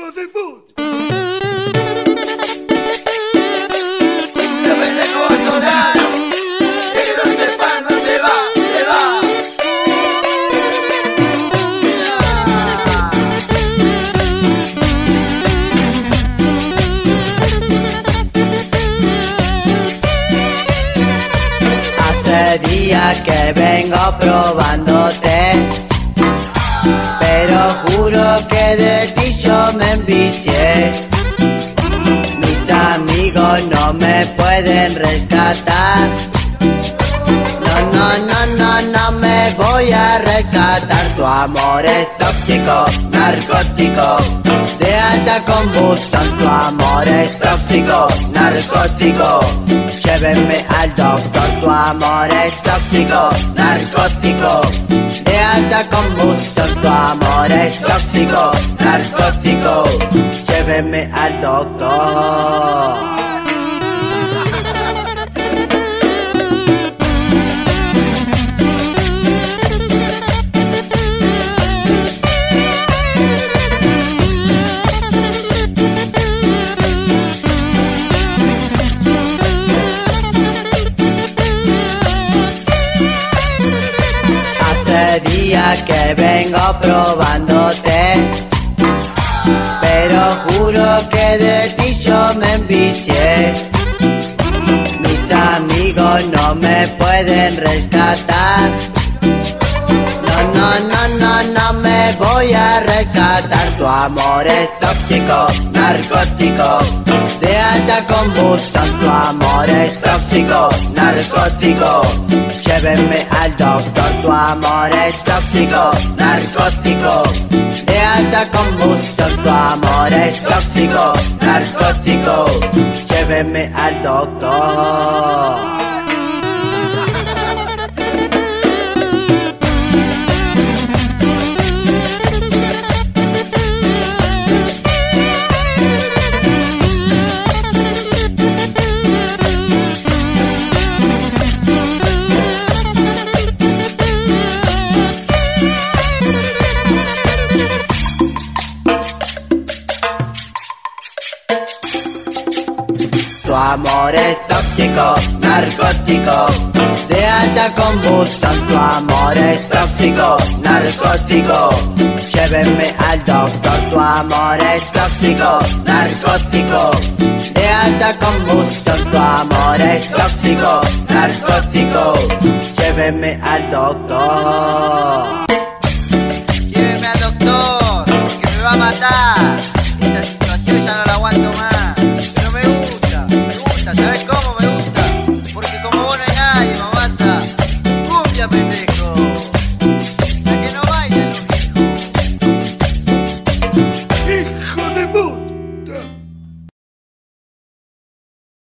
Hijos de puta. La pendejo va a sonar. El que no sepa no se va, se va. Hace días que vengo probándote, pero juro que de ti yo me envicié. Mis amigos no me pueden rescatar. No me voy a rescatar. Tu amor es tóxico, narcótico, de alta combustión. Tu amor es tóxico, narcótico, llévenme al doctor. Tu amor es tóxico, narcótico, de alta combustión. Tu amor es tóxico, narcótico, llévenme al doctor. Hace días que vengo probándote, pero juro que de ti yo me envicié. Mis amigos no me pueden rescatar. No me voy a rescatar. Tu amor es tóxico, narcótico, de alta combustión. Tu amor es tóxico, narcótico, llévenme al doctor. Tu amor es tóxico, narcótico, de alta combustión. Tu amor es tóxico, narcótico, llévenme al doctor. Tu amor es tóxico, narcótico, de alta combustión. Tu amor es tóxico, narcótico, llévenme al doctor. Tu amor es tóxico, narcótico, de alta combustión. Tu amor es tóxico, narcótico, llévenme al doctor. Lléveme al doctor, que me va a matar.